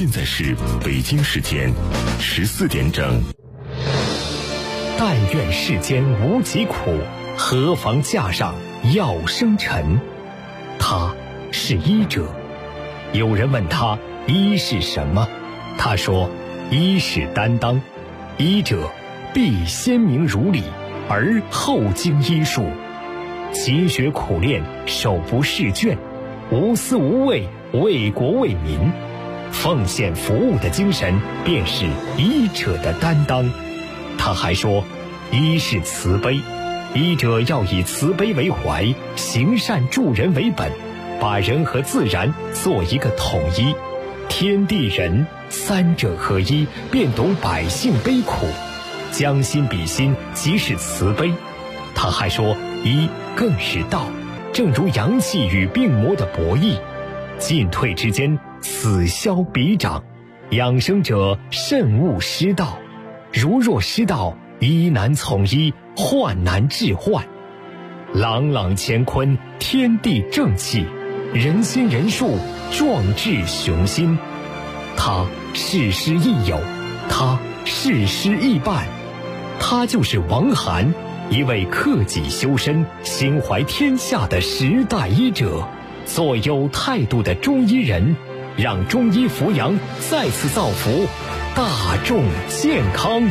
现在是北京时间14点整。 但愿世间无疾苦，何妨架上药生尘。他是医者。有人问他医是什么，他说医是担当，医者必先明如理，而后经医术，勤学苦练，手不释卷，无私无畏，为国为民，奉献服务的精神便是医者的担当。他还说医是慈悲，医者要以慈悲为怀，行善助人为本，把人和自然做一个统一，天地人三者合一，便懂百姓悲苦，将心比心，即是慈悲。他还说医更是道，正如阳气与病魔的博弈，进退之间，此消彼长，养生者慎勿失道，如若失道，医难从医，患难治患。朗朗乾坤，天地正气，人心人术，壮志雄心。他事师亦友，他事师亦伴，他就是王涵，一位克己修身、心怀天下的时代医者，做有态度的中医人，让中医扶阳再次造福大众健康。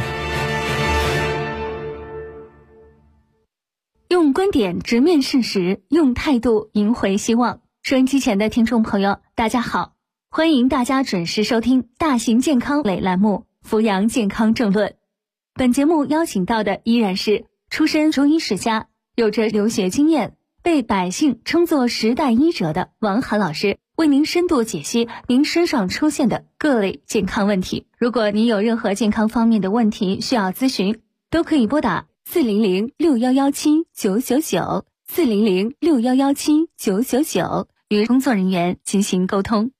用观点直面事实，用态度赢回希望。收音机前的听众朋友，大家好，欢迎大家准时收听大型健康类栏目《扶阳健康政论》。本节目邀请到的依然是出身中医世家，有着留学经验，被百姓称作时代医者的王涵老师，为您深度解析您身上出现的各类健康问题。如果您有任何健康方面的问题需要咨询，都可以拨打400-6117-999 400-6117-999与工作人员进行沟通。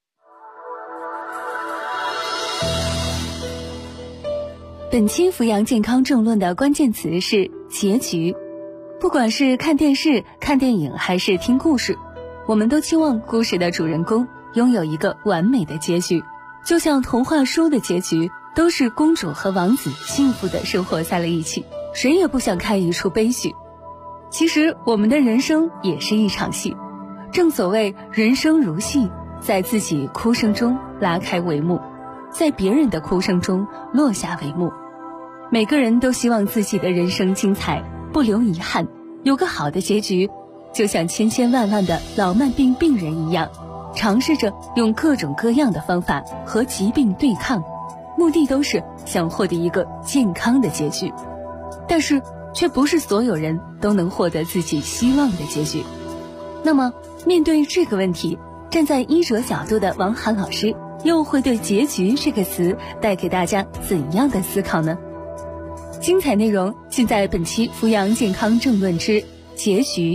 本期扶阳健康政论的关键词是结局。不管是看电视、看电影还是听故事，我们都期望故事的主人公拥有一个完美的结局，就像童话书的结局都是公主和王子幸福地生活在了一起，谁也不想看一出悲剧。其实我们的人生也是一场戏，正所谓人生如戏，在自己哭声中拉开帷幕，在别人的哭声中落下帷幕。每个人都希望自己的人生精彩，不留遗憾，有个好的结局，就像千千万万的老慢病病人一样，尝试着用各种各样的方法和疾病对抗，目的都是想获得一个健康的结局。但是却不是所有人都能获得自己希望的结局。那么面对这个问题，站在医者角度的王涵老师又会对结局这个词带给大家怎样的思考呢？精彩内容尽在本期扶阳健康政论之结局。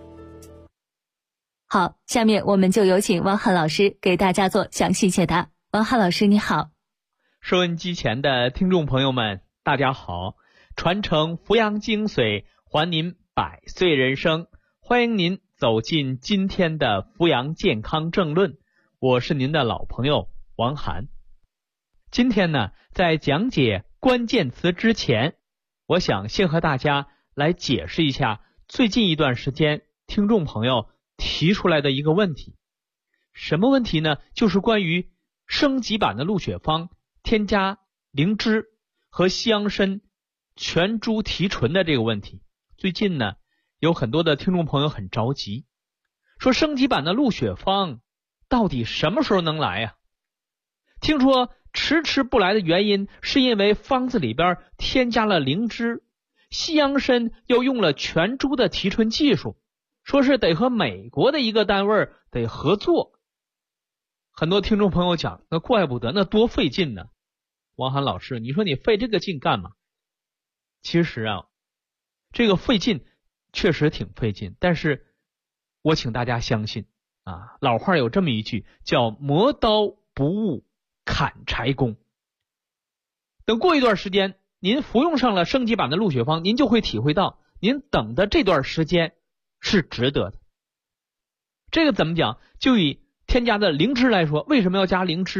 好，下面我们就有请王涵老师给大家做详细解答。王涵老师你好。 收音机前的听众朋友们大家好，传承扶阳精髓，还您百岁人生，欢迎您走进今天的扶阳健康政论，我是您的老朋友王涵。今天呢，在讲解关键词之前，我想先和大家来解释一下最近一段时间听众朋友提出来的一个问题。什么问题呢？就是关于升级版的鹿血芳添加灵芝和西洋参全株提纯的这个问题。最近呢，有很多的听众朋友很着急，说升级版的鹿血芳到底什么时候能来呀？听说迟迟不来的原因是因为方子里边添加了灵芝，西洋参又用了全株的提纯技术，说是得和美国的一个单位得合作。很多听众朋友讲，那怪不得，那多费劲呢。王涵老师，你说你费这个劲干嘛？其实啊，这个费劲确实挺费劲，但是我请大家相信啊，老话有这么一句，叫磨刀不误砍柴工。等过一段时间，您服用上了升级版的鹿血芳，您就会体会到您等的这段时间是值得的。这个怎么讲？就以添加的灵芝来说，为什么要加灵芝啊？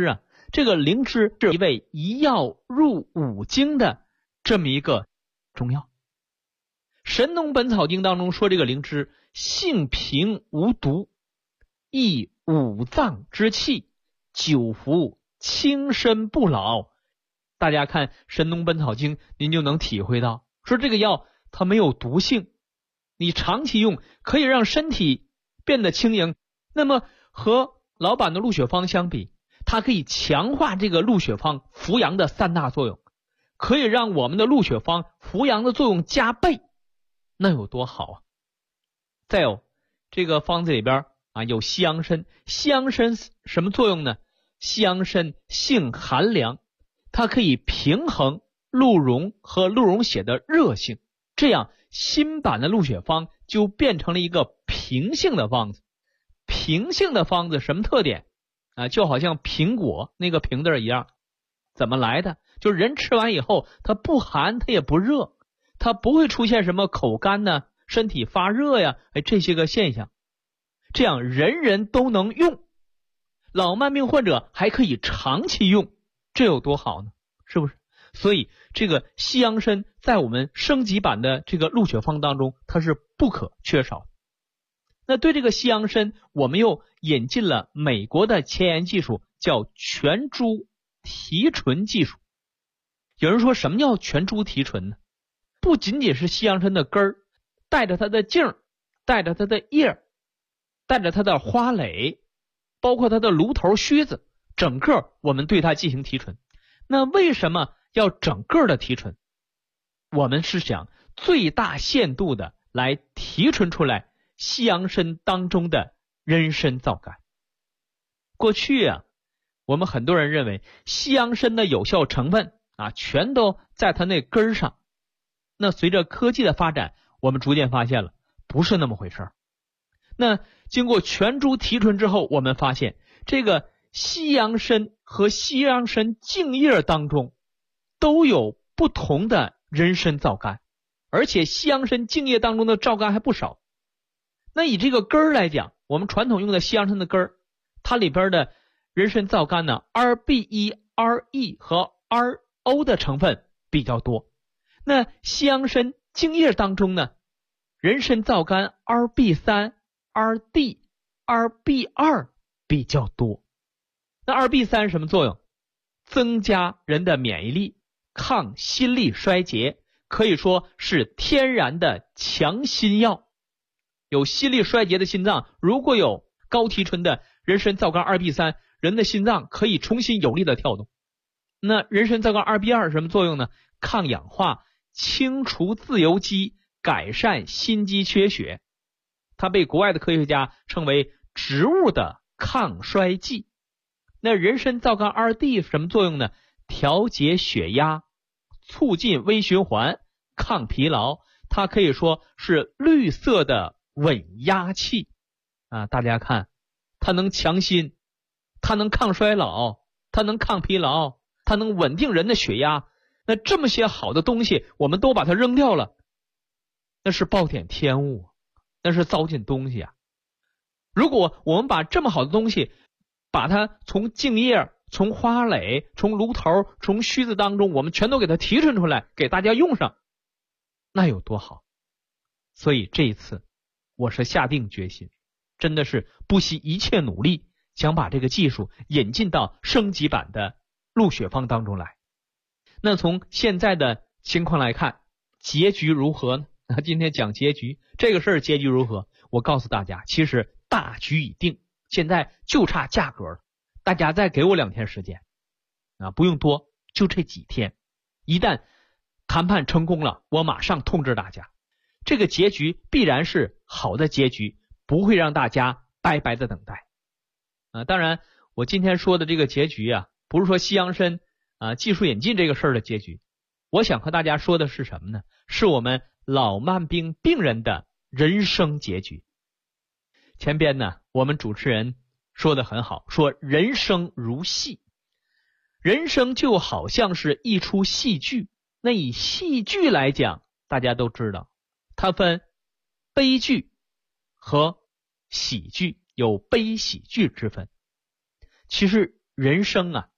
这个灵芝是一味一药入五经的这么一个中药。神农本草经当中说，这个灵芝性平无毒，益五脏之气，久服轻身不老。大家看神农本草经，您就能体会到，说这个药它没有毒性，你长期用可以让身体变得轻盈。那么和老版的鹿血芳相比，它可以强化这个鹿血芳扶阳的3大作用，可以让我们的鹿血芳扶阳的作用加倍，那有多好啊！再有这个方子里边有西洋参，西洋参什么作用呢？西洋参性寒凉，它可以平衡鹿茸和鹿茸血的热性，这样新版的鹿血芳就变成了一个平性的方子。平性的方子什么特点就好像苹果那个瓶子一样，怎么来的？就是人吃完以后，它不寒，它也不热，它不会出现什么口干呢、身体发热呀，这些个现象。这样人人都能用，老慢病患者还可以长期用，这有多好呢？是不是？所以这个西洋参在我们升级版的这个鹿血芳当中，它是不可缺少的。那对这个西洋参，我们又引进了美国的前沿技术，叫全株提纯技术。有人说什么叫全株提纯呢？不仅仅是西洋参的根儿，带着它的茎，带着它的叶，带着它的花蕾，包括它的芦头须子，整个我们对它进行提纯。那为什么要整个的提纯？我们是想最大限度的来提纯出来西洋参当中的人参皂苷。过去我们很多人认为西洋参的有效成分全都在它那根上。那随着科技的发展，我们逐渐发现了不是那么回事。那经过全株提纯之后，我们发现这个西洋参和西洋参茎叶当中都有不同的人参皂苷，而且西洋参茎叶当中的皂苷还不少。那以这个根儿来讲，我们传统用的西洋参的根儿，它里边的人参皂苷呢 RBE、RE 和 RO 的成分比较多。那西洋参茎叶当中呢，人参皂苷 RB3、RD、RB2 比较多。那 RB3 什么作用？增加人的免疫力，抗心力衰竭，可以说是天然的强心药。有心力衰竭的心脏，如果有高提纯的人参皂苷 RB3， 人的心脏可以重新有力的跳动。那人参皂苷 RB2 什么作用呢？抗氧化，清除自由基，改善心肌缺血。它被国外的科学家称为植物的抗衰剂。那人参皂苷 RD 什么作用呢？调节血压，促进微循环，抗疲劳。它可以说是绿色的稳压器大家看，它能强心，它能抗衰老，它能抗疲劳，它能稳定人的血压。那这么些好的东西我们都把它扔掉了，那是暴殄天物，那是糟践东西如果我们把这么好的东西，把它从茎叶、从花蕾、从芦头、从须子当中，我们全都给它提纯出来，给大家用上，那有多好。所以这一次我是下定决心，真的是不惜一切努力，想把这个技术引进到升级版的鹿血芳当中来。那从现在的情况来看，结局如何呢？今天讲结局，这个事儿结局如何？我告诉大家，其实大局已定，现在就差价格了。大家再给我2天时间不用多，就这几天。一旦谈判成功了，我马上通知大家，这个结局必然是好的结局，不会让大家白白的等待当然我今天说的这个结局不是说西洋参技术引进这个事儿的结局。我想和大家说的是什么呢？是我们老慢病病人的人生结局。前边呢，我们主持人说得很好，说人生如戏，人生就好像是一出戏剧。那以戏剧来讲，大家都知道它分悲剧和喜剧，有悲喜剧之分。其实人生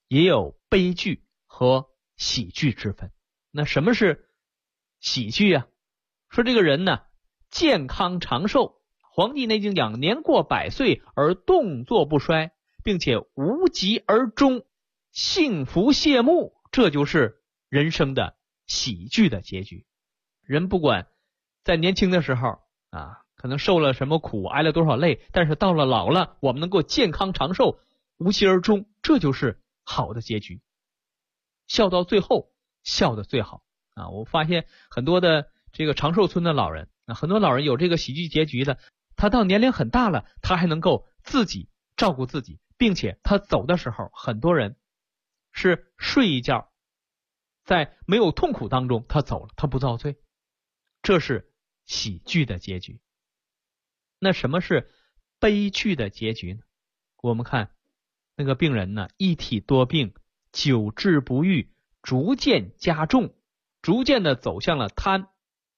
也有悲剧和喜剧之分。那什么是喜剧啊？说这个人呢健康长寿，黄帝内经讲年过100岁而动作不衰，并且无疾而终，幸福谢幕，这就是人生的喜剧的结局。人不管在年轻的时候可能受了什么苦，挨了多少累，但是到了老了，我们能够健康长寿，无疾而终，这就是好的结局。笑到最后，笑得最好我发现很多的这个长寿村的老人很多老人有这个喜剧结局的，他到年龄很大了，他还能够自己照顾自己，并且他走的时候，很多人是睡一觉，在没有痛苦当中他走了，他不遭罪，这是喜剧的结局。那什么是悲剧的结局呢？我们看那个病人呢，一体多病，久治不愈，逐渐加重，逐渐的走向了瘫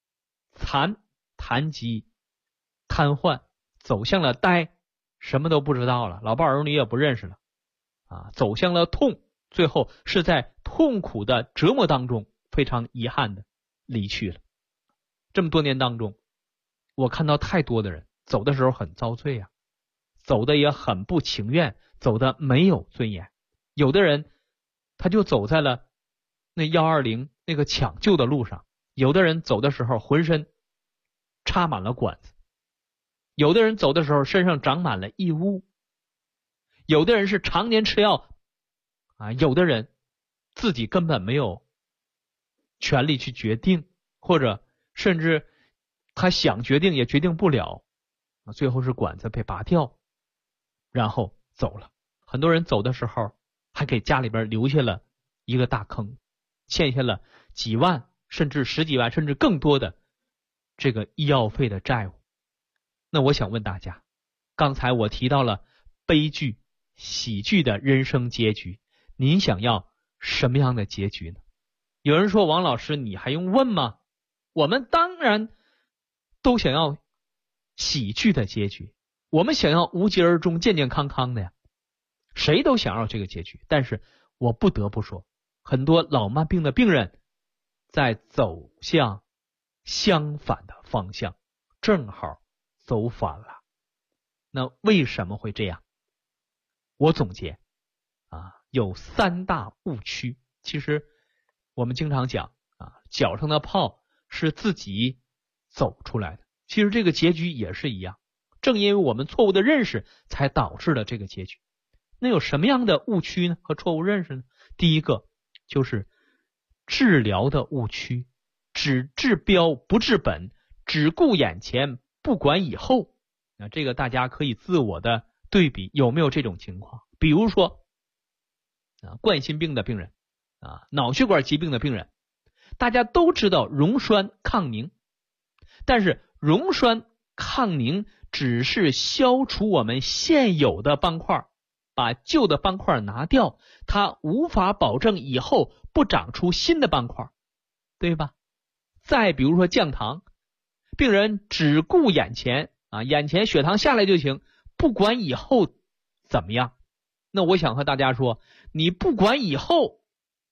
疾、瘫痪，走向了呆，什么都不知道了，老伴儿女也不认识了走向了痛，最后是在痛苦的折磨当中非常遗憾的离去了。这么多年当中，我看到太多的人走的时候很遭罪走的也很不情愿，走的没有尊严。有的人他就走在了那120那个抢救的路上，有的人走的时候浑身插满了管子，有的人走的时候身上长满了异物，有的人是常年吃药有的人自己根本没有权利去决定，或者甚至他想决定也决定不了最后是管子被拔掉，然后走了。很多人走的时候还给家里边留下了一个大坑，欠下了几万甚至10几万甚至更多的这个医药费的债务。那我想问大家，刚才我提到了悲剧、喜剧的人生结局，您想要什么样的结局呢？有人说，王老师你还用问吗？我们当然都想要喜剧的结局，我们想要无疾而终、健健康康的呀，谁都想要这个结局。但是我不得不说，很多老慢病的病人在走向相反的方向，正好走反了。那为什么会这样？我总结有3大误区。其实我们经常讲脚上的泡是自己走出来的，其实这个结局也是一样，正因为我们错误的认识才导致了这个结局。那有什么样的误区呢？和错误认识呢？第一个就是治疗的误区，只治标不治本，只顾眼前不管以后。那这个大家可以自我的对比，有没有这种情况？比如说冠心病的病人脑血管疾病的病人，大家都知道溶栓抗凝，但是溶栓抗凝只是消除我们现有的斑块，把旧的斑块拿掉，它无法保证以后不长出新的斑块，对吧？再比如说降糖，病人只顾眼前眼前血糖下来就行，不管以后怎么样。那我想和大家说，你不管以后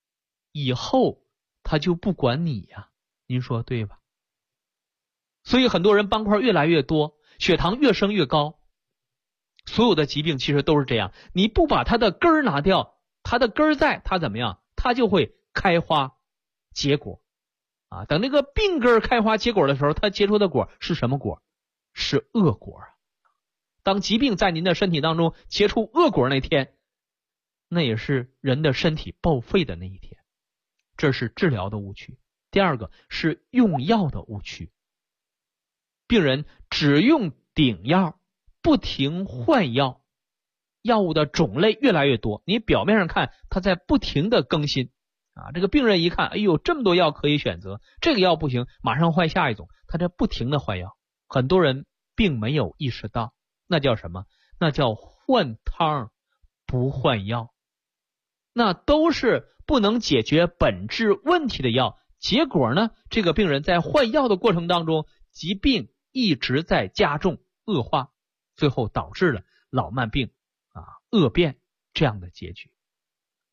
他就不管你呀，您说对吧？所以很多人斑块越来越多，血糖越升越高，所有的疾病其实都是这样，你不把它的根儿拿掉，它的根儿在，它怎么样？它就会开花结果等那个病根开花结果的时候，它结出的果是什么果？是恶果当疾病在您的身体当中结出恶果那天，那也是人的身体报废的那一天。这是治疗的误区。第二个是用药的误区，病人只用顶药，不停换药，药物的种类越来越多，你表面上看他在不停的更新这个病人一看，哎呦，这么多药可以选择，这个药不行，马上换下一种，他在不停的换药。很多人并没有意识到，那叫什么？那叫换汤不换药，那都是不能解决本质问题的药。结果呢，这个病人在换药的过程当中，疾病一直在加重恶化，最后导致了老慢病恶变这样的结局。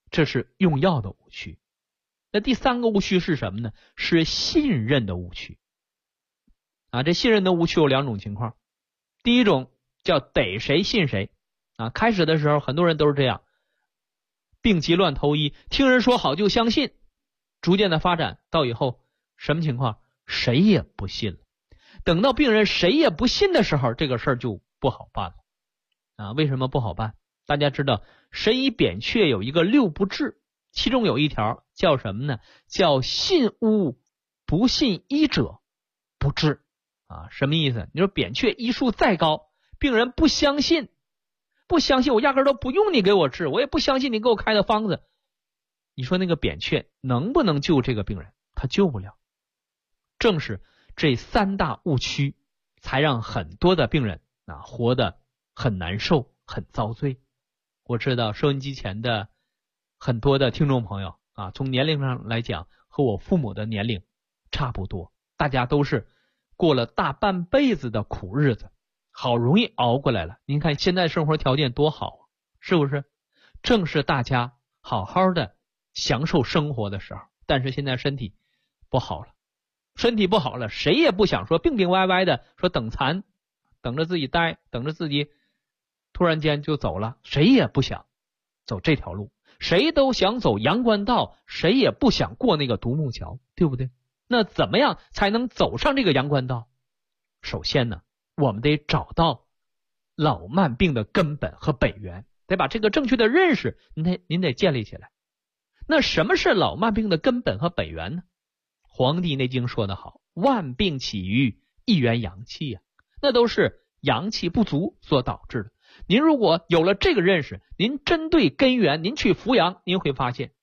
这是用药的误区。那第三个误区是什么呢？是信任的误区。这信任的误区有两种情况。第一种叫逮谁信谁。开始的时候很多人都是这样，病急乱投医，听人说好就相信，逐渐的发展到以后什么情况？谁也不信了。等到病人谁也不信的时候，这个事儿就不好办了。为什么不好办？大家知道神医扁鹊有一个6不治，其中有一条叫什么呢？叫信巫不信医者不治。什么意思？你说扁鹊医术再高，病人不相信，我压根都不用你给我治，我也不相信你给我开的方子，你说那个扁鹊能不能救这个病人？他救不了。正是这3大误区才让很多的病人活得很难受，很遭罪。我知道收音机前的很多的听众朋友从年龄上来讲和我父母的年龄差不多，大家都是过了大半辈子的苦日子，好容易熬过来了。您看现在生活条件多好是不是？正是大家好好的享受生活的时候，但是现在身体不好了，谁也不想说病病歪歪的说等残，等着自己待，等着自己突然间就走了，谁也不想走这条路，谁都想走阳关道，谁也不想过那个独木桥，对不对？那怎么样才能走上这个阳关道？首先呢，我们得找到老慢病的根本和本源，得把这个正确的认识您得建立起来。那什么是老慢病的根本和本源呢？黄帝内经说得好，万病起于一元阳气那都是阳气不足所导致的。您如果有了这个认识，您针对根源您去扶阳，您会发现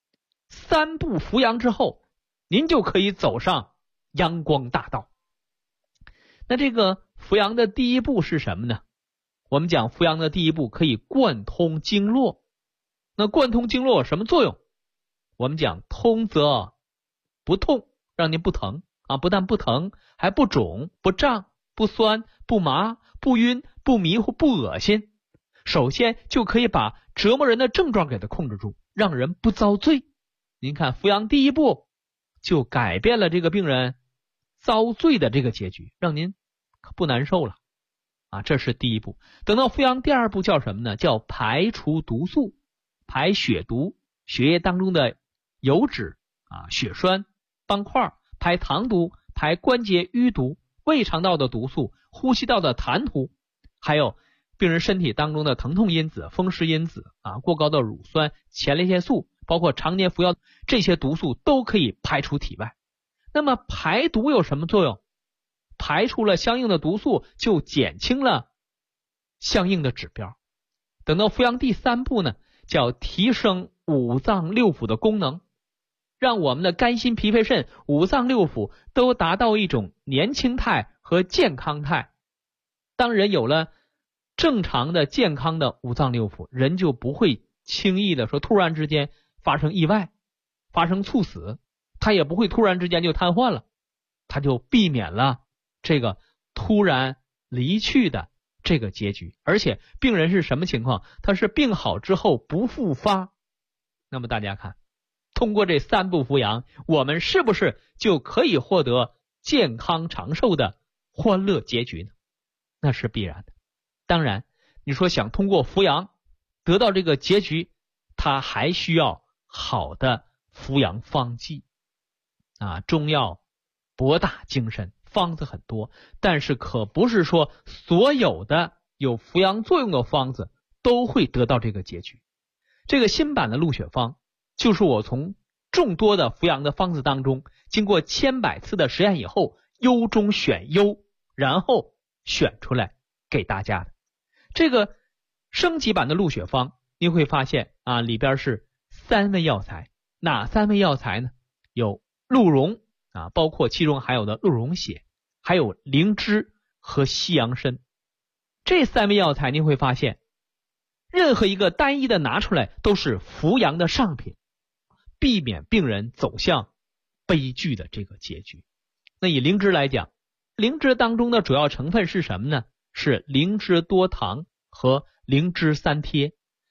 3步扶阳之后，您就可以走上阳光大道。那这个扶阳的第一步是什么呢？我们讲扶阳的第一步可以贯通经络。那贯通经络有什么作用？我们讲通则不痛，让您不疼不但不疼，还不肿，不胀，不酸，不麻，不晕，不迷糊，不恶心。首先就可以把折磨人的症状给它控制住，让人不遭罪。您看扶阳第一步就改变了这个病人遭罪的这个结局，让您不难受了这是第一步。等到扶阳第二步叫什么呢？叫排除毒素，排血毒，血液当中的油脂血栓斑块，排糖毒，排关节淤毒，胃肠道的毒素，呼吸道的痰毒，还有病人身体当中的疼痛因子、风湿因子过高的乳酸、前列腺素，包括常年服药，这些毒素都可以排出体外。那么排毒有什么作用？排出了相应的毒素，就减轻了相应的指标。等到扶阳第3步呢，叫提升五脏六腑的功能，让我们的肝心脾肺肾五脏六腑都达到一种年轻态和健康态。当人有了正常的健康的五脏六腑，人就不会轻易的说突然之间发生意外，发生猝死，他也不会突然之间就瘫痪了，他就避免了这个突然离去的这个结局。而且病人是什么情况？他是病好之后不复发。那么大家看，通过这3步扶阳，我们是不是就可以获得健康长寿的欢乐结局呢？那是必然的。当然你说想通过扶阳得到这个结局，它还需要好的扶阳方剂中药博大精深，方子很多，但是可不是说所有的有扶阳作用的方子都会得到这个结局。这个新版的鹿血方就是我从众多的扶阳的方子当中经过千百次的实验以后优中选优，然后选出来给大家的。这个升级版的鹿血方你会发现里边是3味药材。哪3味药材呢？有鹿茸包括其中还有的鹿茸血，还有灵芝和西洋参。这3味药材你会发现任何一个单一的拿出来都是扶阳的上品，避免病人走向悲剧的这个结局。那以灵芝来讲，灵芝当中的主要成分是什么呢？是灵芝多糖和灵芝3萜。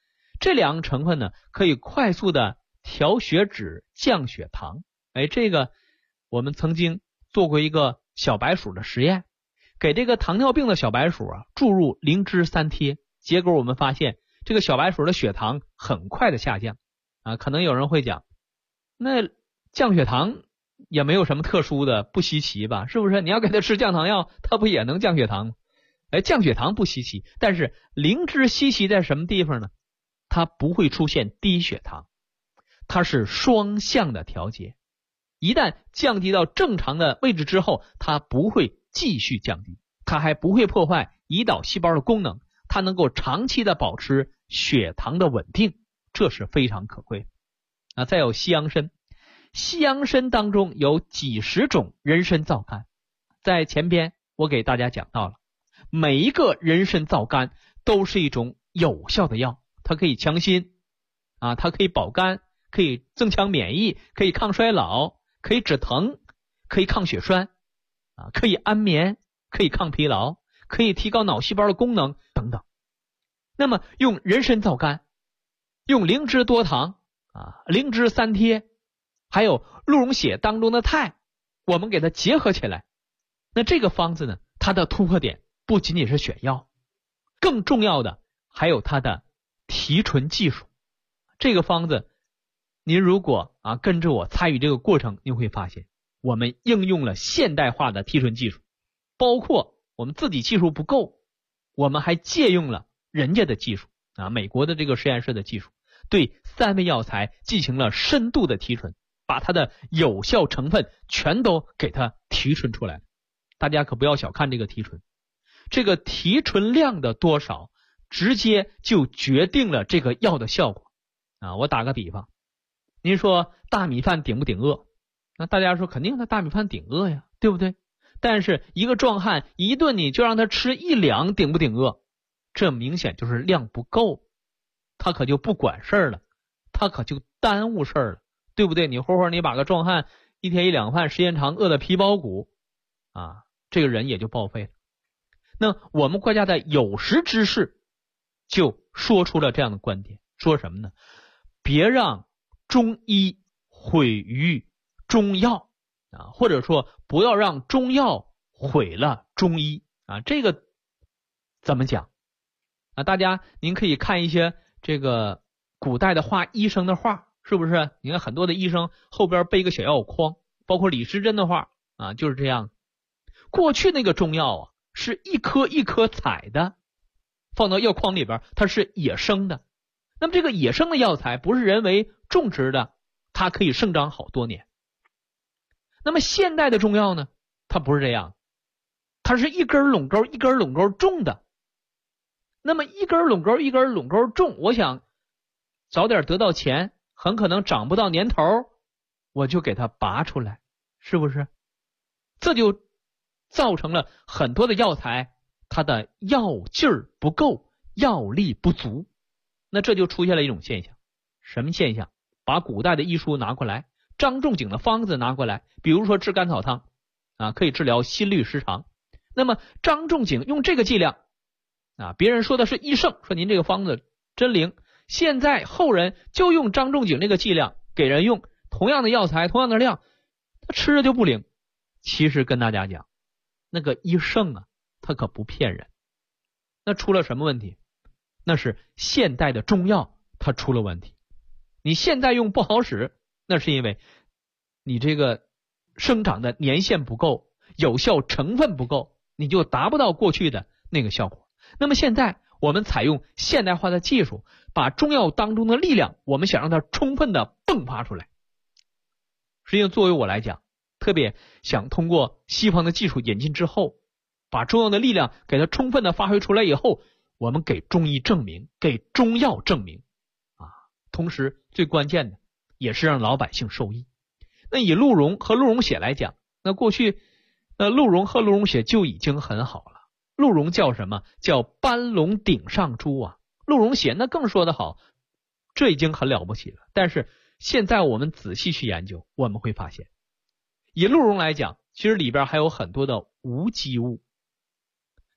这两个成分呢，可以快速的调血脂、降血糖。这个我们曾经做过一个小白鼠的实验，给这个糖尿病的小白鼠注入灵芝3贴，结果我们发现这个小白鼠的血糖很快的下降。可能有人会讲，那降血糖也没有什么特殊的，不稀奇吧？是不是？你要给它吃降糖药，它不也能降血糖吗？降血糖不稀奇，但是灵芝稀奇在什么地方呢？它不会出现低血糖，它是双向的调节。一旦降低到正常的位置之后，它不会继续降低，它还不会破坏胰岛细胞的功能，它能够长期的保持血糖的稳定，这是非常可贵的。再有西洋参，西洋参当中有几十种人参皂苷，在前边我给大家讲到了，每一个人参皂苷都是一种有效的药，它可以强心它可以保肝，可以增强免疫，可以抗衰老，可以止疼，可以抗血栓可以安眠，可以抗疲劳，可以提高脑细胞的功能等等。那么用人参皂苷，用灵芝多糖灵芝3贴，还有鹿茸血当中的肽，我们给它结合起来，那这个方子呢，它的突破点不仅仅是选药，更重要的还有它的提纯技术。这个方子您如果跟着我参与这个过程，您会发现我们应用了现代化的提纯技术，包括我们自己技术不够，我们还借用了人家的技术美国的这个实验室的技术，对3味药材进行了深度的提纯，把它的有效成分全都给它提纯出来。大家可不要小看这个提纯，这个提纯量的多少直接就决定了这个药的效果我打个比方，您说大米饭顶不顶饿？那大家说肯定的，大米饭顶饿呀，对不对？但是一个壮汉一顿你就让他吃1两，顶不顶饿？这明显就是量不够，他可就不管事儿了，他可就耽误事儿了，对不对？你活活你把个壮汉1天1两饭，时间长饿得皮包骨这个人也就报废了。那我们国家的有识之士就说出了这样的观点，说什么呢？别让中医毁于中药或者说不要让中药毁了中医这个怎么讲大家您可以看一些这个古代的画医生的画，是不是？你看很多的医生后边背个小药筐，包括李时珍的画就是这样。过去那个中药是一颗一颗采的，放到药筐里边，它是野生的。那么这个野生的药材不是人为种植的，它可以生长好多年。那么现代的中药呢，它不是这样，它是一根垄沟一根垄沟种的。那么一根垄沟一根垄沟种，我想早点得到钱，很可能长不到年头，我就给它拔出来，是不是？这就造成了很多的药材它的药劲儿不够，药力不足。那这就出现了一种现象，什么现象？把古代的医书拿过来，张仲景的方子拿过来，比如说治甘草汤可以治疗心律失常。那么张仲景用这个剂量别人说的是医圣，说您这个方子真灵，现在后人就用张仲景这个剂量给人用，同样的药材同样的量，他吃着就不灵。其实跟大家讲，那个医圣他可不骗人。那出了什么问题？那是现代的中药它出了问题。你现在用不好使，那是因为你这个生长的年限不够，有效成分不够，你就达不到过去的那个效果。那么现在我们采用现代化的技术，把中药当中的力量，我们想让它充分的迸发出来。实际上作为我来讲，特别想通过西方的技术引进之后，把中药的力量给它充分的发挥出来以后，我们给中医证明，给中药证明同时最关键的也是让老百姓受益。那以鹿茸和鹿茸血来讲，那过去鹿茸和鹿茸血就已经很好了。鹿茸叫什么？叫斑龙顶上珠鹿茸血那更说得好，这已经很了不起了。但是现在我们仔细去研究，我们会发现以鹿茸来讲，其实里边还有很多的无机物。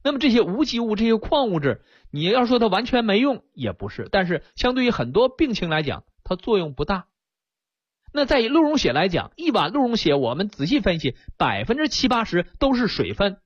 那么这些无机物、这些矿物质，你要说它完全没用也不是，但是相对于很多病情来讲，它作用不大。那在鹿茸血来讲，一碗鹿茸血我们仔细分析，70%-80%都是水分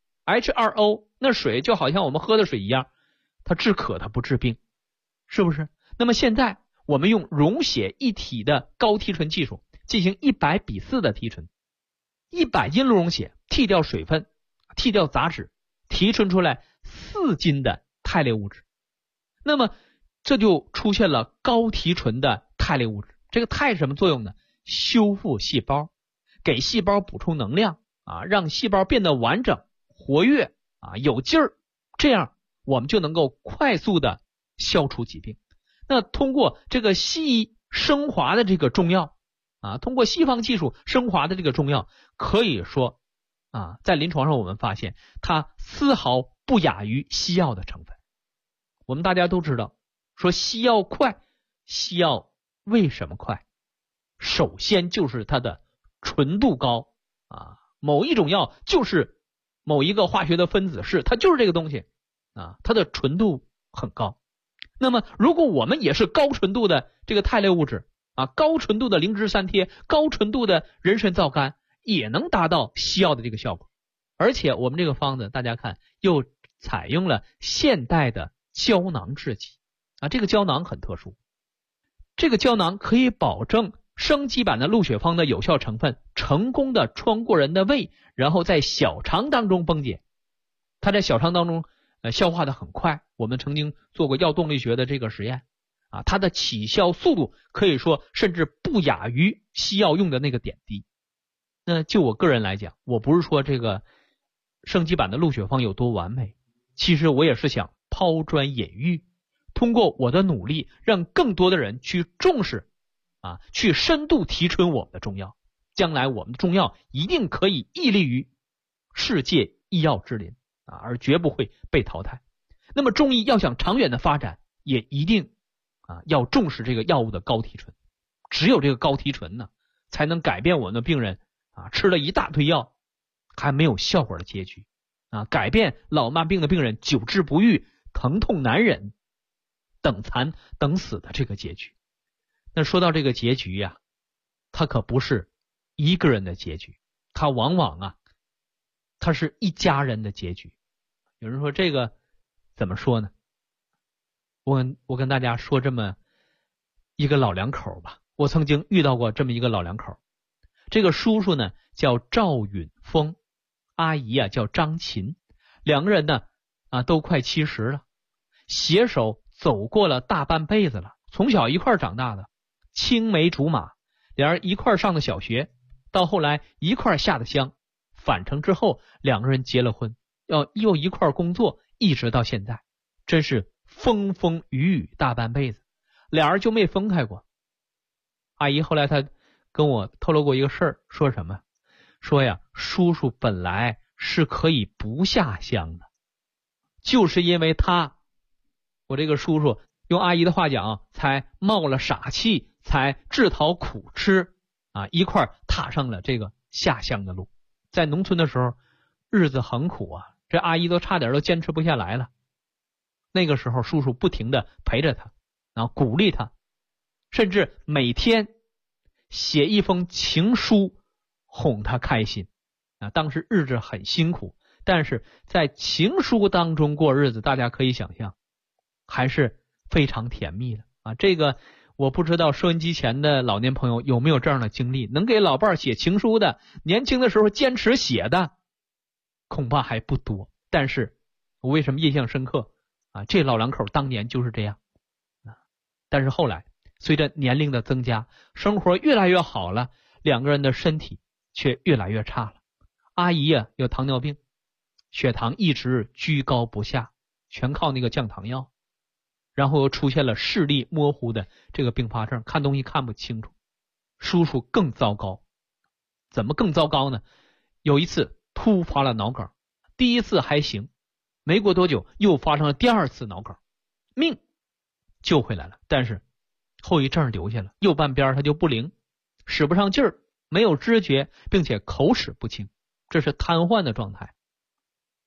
H2O， 那水就好像我们喝的水一样，它治渴它不治病，是不是？那么现在我们用溶血一体的高提纯技术进行100:4的提纯，100斤鹿茸血剔掉水分，剔掉杂质，提纯出来4斤的肽类物质。那么这就出现了高提纯的肽类物质。这个肽什么作用呢？修复细胞，给细胞补充能量让细胞变得完整、活跃有劲儿，这样我们就能够快速的消除疾病。那通过这个西医升华的这个中药通过西方技术升华的这个中药，可以说在临床上我们发现它丝毫不亚于西药的成分。我们大家都知道，说西药快，西药为什么快？首先就是它的纯度高某一种药就是某一个化学的分子式，它就是这个东西它的纯度很高。那么如果我们也是高纯度的这个肽类物质高纯度的灵芝三萜，高纯度的人参皂苷，也能达到西药的这个效果。而且我们这个方子大家看又采用了现代的胶囊制剂这个胶囊很特殊，这个胶囊可以保证升级版的鹿血方的有效成分成功的穿过人的胃，然后在小肠当中崩解。它在小肠当中消化的很快，我们曾经做过药动力学的这个实验它的起效速度可以说甚至不亚于西药用的那个点滴。那就我个人来讲，我不是说这个升级版的鹿血方有多完美，其实我也是想抛砖引玉，通过我的努力让更多的人去重视去深度提纯我们的中药，将来我们的中药一定可以屹立于世界医药之林而绝不会被淘汰。那么中医要想长远的发展，也一定要重视这个药物的高提纯。只有这个高提纯呢，才能改变我们的病人吃了一大堆药还没有效果的结局改变老慢病的病人久治不愈、疼痛难忍、等残等死的这个结局。那说到这个结局它可不是一个人的结局，它往往它是一家人的结局。有人说这个怎么说呢？我跟大家说这么一个老两口吧。我曾经遇到过这么一个老两口，这个叔叔呢叫赵允峰，阿姨叫张琴，两个人呢都快70了，携手走过了大半辈子了，从小一块长大的，青梅竹马，两人一块上的小学，到后来一块下的乡，返城之后两个人结了婚，又一块工作，一直到现在，真是风风雨雨大半辈子，俩人就没分开过。阿姨后来她跟我透露过一个事儿，说什么？说叔叔本来是可以不下乡的，就是因为我这个叔叔用阿姨的话讲才冒了傻气，才自讨苦吃一块踏上了这个下乡的路。在农村的时候日子很苦这阿姨都差点都坚持不下来了。那个时候叔叔不停的陪着他，然后鼓励他，甚至每天写一封情书哄他开心当时日子很辛苦，但是在情书当中过日子，大家可以想象还是非常甜蜜的这个我不知道收音机前的老年朋友有没有这样的经历，能给老伴写情书的，年轻的时候坚持写的恐怕还不多。但是我为什么印象深刻这老两口当年就是这样但是后来随着年龄的增加，生活越来越好了，两个人的身体却越来越差了。阿姨有糖尿病，血糖一直居高不下，全靠那个降糖药，然后又出现了视力模糊的这个并发症，看东西看不清楚。叔叔更糟糕，怎么更糟糕呢？有一次突发了脑梗，第一次还行，没过多久又发生了第二次脑梗，命救回来了，但是后遗症留下了，右半边他就不灵，使不上劲儿，没有知觉，并且口齿不清，这是瘫痪的状态。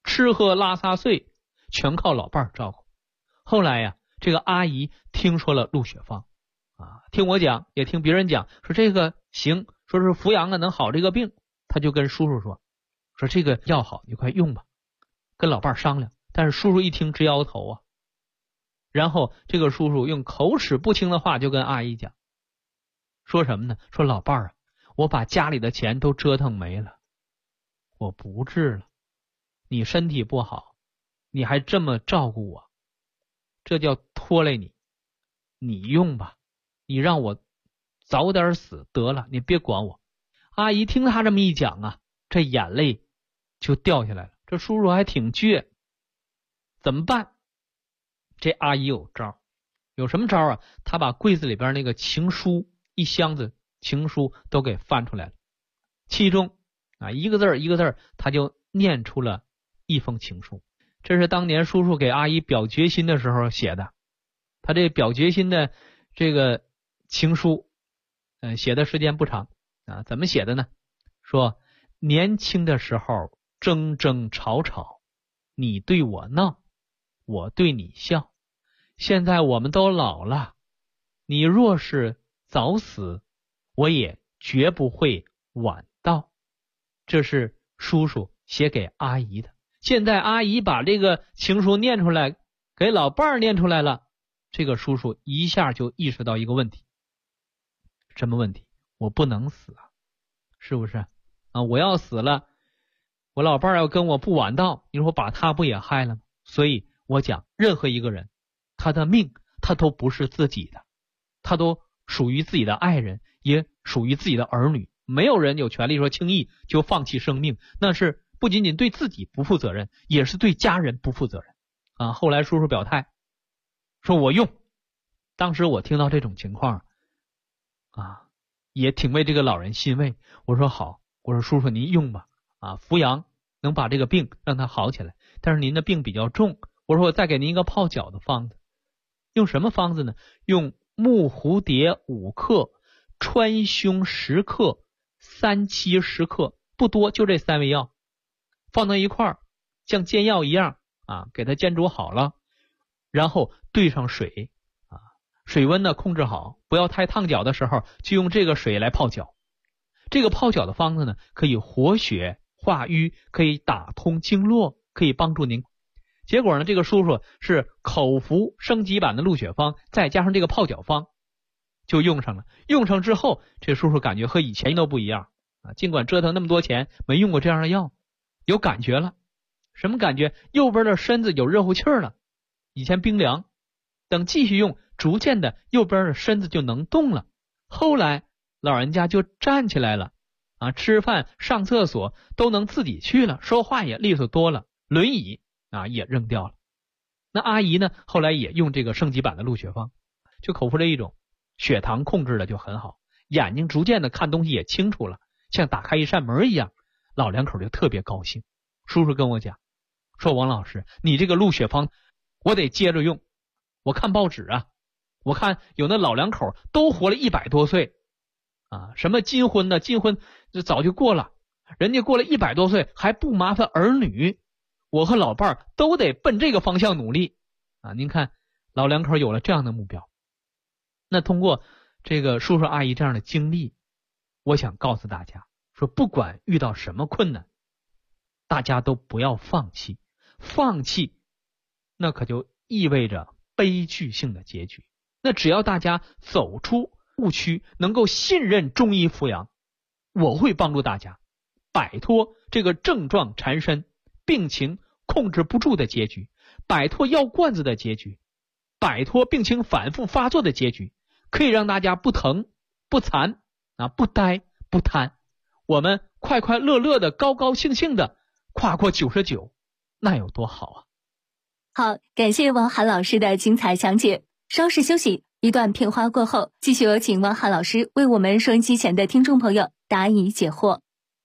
吃喝拉撒睡全靠老伴儿照顾。后来呀，这个阿姨听说了鹿血方啊，听我讲也听别人讲，说这个行，说是扶阳啊能好这个病，他就跟叔叔说这个药好，你快用吧，跟老伴儿商量。但是叔叔一听直摇头啊，然后这个叔叔用口齿不清的话就跟阿姨讲，说什么呢？说老伴儿啊，我把家里的钱都折腾没了，我不治了，你身体不好，你还这么照顾我，这叫拖累你，你用吧，你让我早点死得了，你别管我。阿姨听他这么一讲啊，这眼泪就掉下来了。这叔叔还挺倔，怎么办？这阿姨有招，有什么招啊？他把柜子里边那个情书，一箱子情书都给翻出来了，其中啊一个字一个字他就念出了一封情书。这是当年叔叔给阿姨表决心的时候写的。他这表决心的这个情书写的时间不长啊，怎么写的呢？说年轻的时候争争吵吵，你对我闹，我对你笑，现在我们都老了，你若是早死，我也绝不会晚到。这是叔叔写给阿姨的。现在阿姨把这个情书念出来，给老伴儿念出来了，这个叔叔一下就意识到一个问题。什么问题？我不能死啊，是不是啊？我要死了，我老伴儿要跟我不晚到，你说我把他不也害了吗？所以我讲，任何一个人他的命他都不是自己的，他都属于自己的爱人，也属于自己的儿女。没有人有权利说轻易就放弃生命，那是不仅仅对自己不负责任，也是对家人不负责任啊。后来叔叔表态说我用。当时我听到这种情况啊，也挺为这个老人欣慰。我说好，我说叔叔您用吧啊，扶阳能把这个病让它好起来，但是您的病比较重，我说我再给您一个泡脚的方子。用什么方子呢？用木蝴蝶5克，川芎10克，三七10克，不多，就这3味药放到一块儿，像煎药一样啊，给它煎煮好了，然后兑上水啊，水温呢控制好，不要太烫脚的时候，就用这个水来泡脚。这个泡脚的方子呢，可以活血化瘀，可以打通经络，可以帮助您。结果呢，这个叔叔是口服升级版的鹿血方，再加上这个泡脚方，就用上了。用上之后，这叔叔感觉和以前都不一样啊！尽管折腾那么多钱，没用过这样的药，有感觉了。什么感觉？右边的身子有热乎气儿了，以前冰凉，等继续用，逐渐的右边的身子就能动了。后来老人家就站起来了啊，吃饭上厕所都能自己去了，说话也利索多了，轮椅啊也扔掉了。那阿姨呢，后来也用这个升级版的鹿血方，就口服这一种，血糖控制的就很好，眼睛逐渐的看东西也清楚了，像打开一扇门一样。老两口就特别高兴。叔叔跟我讲说，王老师，你这个鹿血方我得接着用。我看报纸啊，我看有那老两口都活了100多岁啊，什么金婚呢？金婚就早就过了，人家过了100多岁还不麻烦儿女，我和老伴儿都得奔这个方向努力啊！您看老两口有了这样的目标。那通过这个叔叔阿姨这样的经历，我想告诉大家说，不管遇到什么困难，大家都不要放弃。放弃那可就意味着悲剧性的结局。那只要大家走出误区，能够信任中医扶阳，我会帮助大家摆脱这个症状缠身、病情控制不住的结局，摆脱药罐子的结局，摆脱病情反复发作的结局，可以让大家不疼不残啊，不呆不瘫，我们快快乐乐的高高兴兴的跨过99，那有多好啊！ 好，感谢王涵老师的精彩讲解。稍事休息，一段片花过后，继续有请王涵老师为我们收音机前的听众朋友答疑解惑。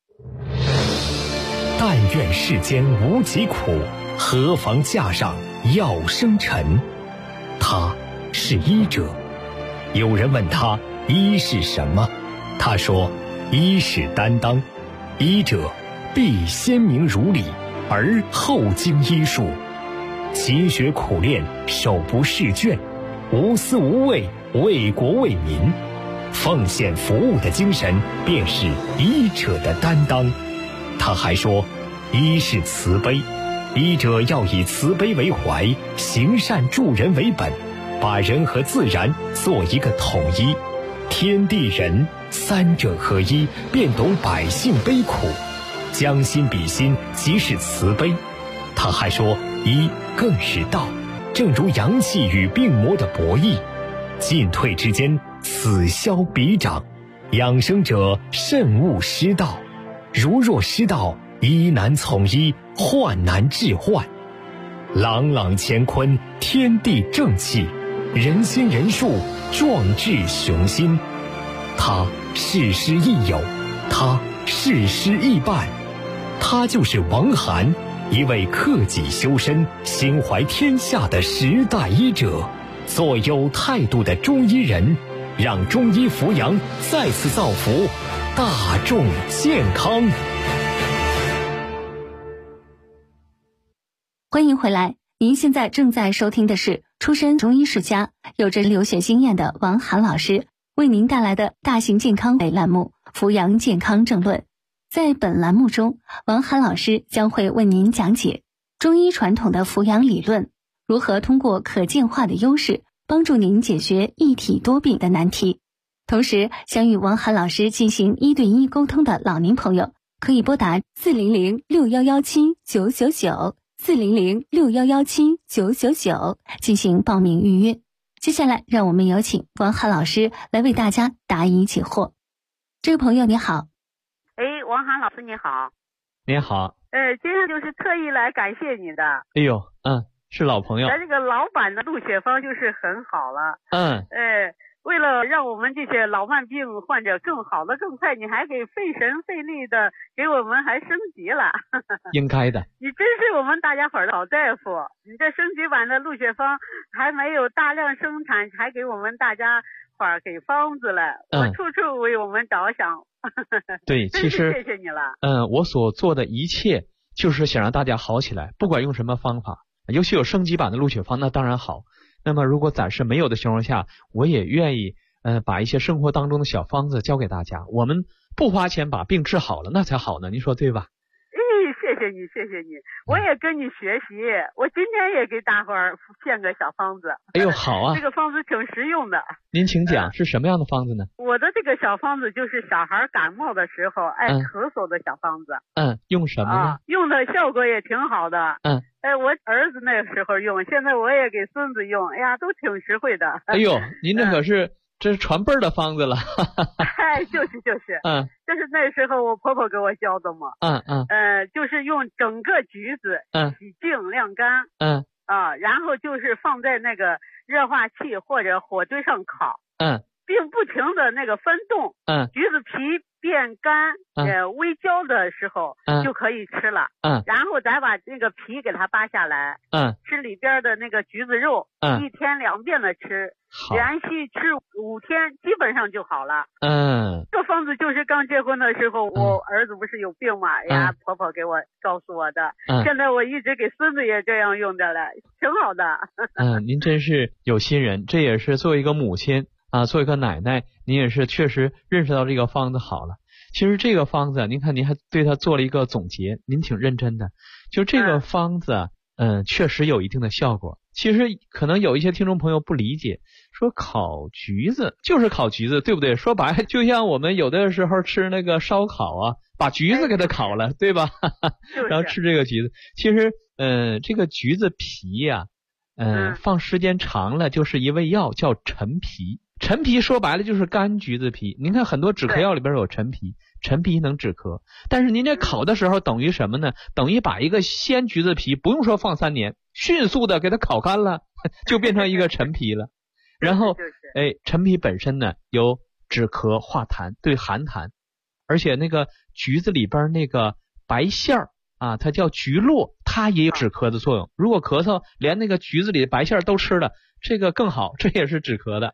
但愿世间无疾苦，何妨架上药生尘。他是医者。有人问他医是什么，他说医是担当，医者必鲜明如理， 而后精医术，勤学苦练，手不释卷，无私无畏，为国为民，奉献服务的精神便是医者的担当。他还说，医是慈悲，医者要以慈悲为怀，行善助人为本，把人和自然做一个统一，天地人三者合一，便懂百姓悲苦，将心比心，即是慈悲。他还说，医更是道，正如阳气与病魔的博弈，进退之间，此消彼长，养生者慎勿失道，如若失道，医难从医，患难治患。朗朗乾坤，天地正气，人心人术，壮志雄心。他事师亦友，他事师亦伴，他就是王涵，一位克己修身、心怀天下的时代医者，做有态度的中医人，让中医扶阳再次造福大众健康。 欢迎回来，您现在正在收听的是出身中医世家、有着留学经验的王涵老师为您带来的大型健康类栏目《扶阳健康政论》。在本栏目中，王涵老师将会为您讲解中医传统的扶阳理论，如何通过可见化的优势帮助您解决一体多病的难题。同时，想与王涵老师进行1对1沟通的老年朋友，可以拨打400-6117-999 400-6117-999进行报名预约。接下来，让我们有请王涵老师来为大家答疑解惑。这位朋友你好。 王涵老师你好。 您好。 今天就是特意来感谢你的。 哎呦，是老朋友。 咱这个老版的陆雪芳就是很好了。为了让我们这些老慢病患者更好的更快，你还给费神费力的给我们还升级了。 应该的。 你真是我们大家伙的好大夫。你这升级版的陆雪芳还没有大量生产，还给我们大家伙给方子了。我处处为我们着想。 对，其实谢谢你了。 我所做的一切就是想让大家好起来，不管用什么方法，尤其有升级版的陆雪芳，那当然好。那么如果暂时没有的情况下，我也愿意把一些生活当中的小方子教给大家。我们不花钱把病治好了，那才好呢，您说对吧？ 谢谢你，谢谢你，我也跟你学习。我今天也给大伙儿献个小方子。 哎呦，好啊！ 这个方子挺实用的。 您请讲，是什么样的方子呢？ 我的这个小方子就是小孩感冒的时候爱咳嗽的小方子。 用什么呢？ 用的效果也挺好的。我儿子那个时候用，现在我也给孙子用，哎呀，都挺实惠的。 哎呦，您这可是这是传辈儿的方子了。 就是，就是那时候我婆婆给我教的嘛。就是用整个橘子洗净晾干。然后就是放在那个热化器或者火堆上烤。并不停的那个翻动。橘子皮变干微焦的时候就可以吃了。然后咱把这个皮给它扒下来。吃里边的那个橘子肉。1天2遍的吃，连续吃5天基本上就好了。这方子就是刚结婚的时候，我儿子不是有病嘛，婆婆给我告诉我的。现在我一直给孙子也这样用着了，挺好的。 您真是有心人，这也是作为一个母亲作为一个奶奶，您也是确实认识到这个方子好了。其实这个方子，您看您还对它做了一个总结，您挺认真的。就这个方子，确实有一定的效果。其实可能有一些听众朋友不理解，说烤橘子就是烤橘子，对不对？说白了，就像我们有的时候吃那个烧烤把橘子给它烤了，对吧？然后吃这个橘子。其实，这个橘子皮放时间长了就是一味药，叫陈皮。陈皮说白了就是干橘子皮。您看很多止咳药里边有陈皮，陈皮能止咳。但是您这烤的时候等于什么呢？等于把一个鲜橘子皮不用说放3年，迅速的给它烤干了，就变成一个陈皮了。然后陈皮本身呢有止咳化痰，对寒痰，而且那个橘子里边那个白馅儿它叫橘络，它也有止咳的作用。如果咳嗽连那个橘子里的白馅儿都吃了，这个更好，这也是止咳的。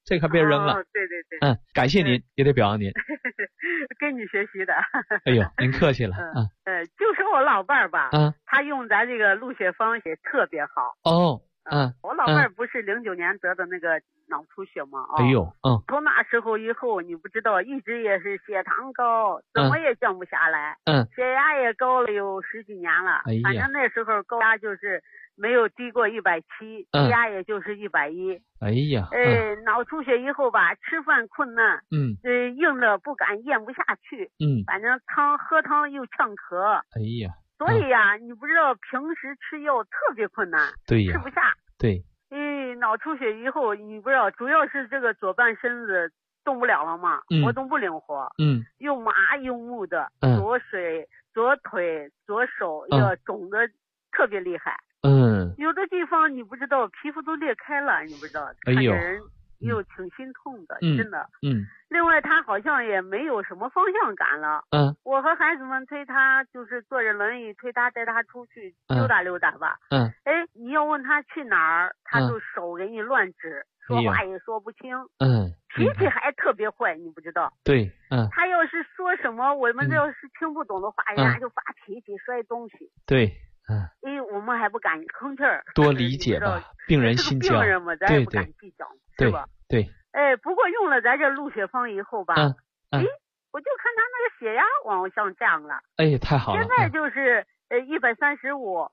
这可别扔了。 对对对。 感谢您，也得表扬您。 跟你学习的。 哎呦，您客气了。 就说我老伴儿吧，他用咱这个鹿血芳也特别好。 哦。 我老伴儿不是09年得的那个脑出血吗？ 哎呦， 从那时候以后，你不知道，一直也是血糖高，怎么也降不下来。血压也高了有10几年了。反正那时候高压就是没有低过170，低压也就是110。 哎呀。 脑出血以后吧，吃饭困难。硬的不敢咽不下去。反正喝汤又呛咳。 哎呀。 所以呀，你不知道平时吃药特别困难。 对呀。 吃不下。 对。 脑出血以后，你不知道，主要是这个左半身子动不了了嘛，活动不灵活。又麻又木的。左腿、左手要肿的特别厉害。有的地方你不知道，皮肤都裂开了，你不知道，看着人又挺心痛的，真的。另外他好像也没有什么方向感了。我和孩子们推他，就是坐着轮椅推他，带他出去溜达溜达吧。你要问他去哪儿，他就手给你乱指，说话也说不清。脾气还特别坏，你不知道。 对。 他要是说什么，我们要是听不懂的话，人家就发脾气摔东西。 对。 我们还不敢吭气儿。 多理解吧，病人心焦。 病人嘛，咱也不敢计较，是吧？ 对。 不过用了咱这鹿血芳以后吧，我就看他那个血压往上降了。 太好了。 现在就是135，80。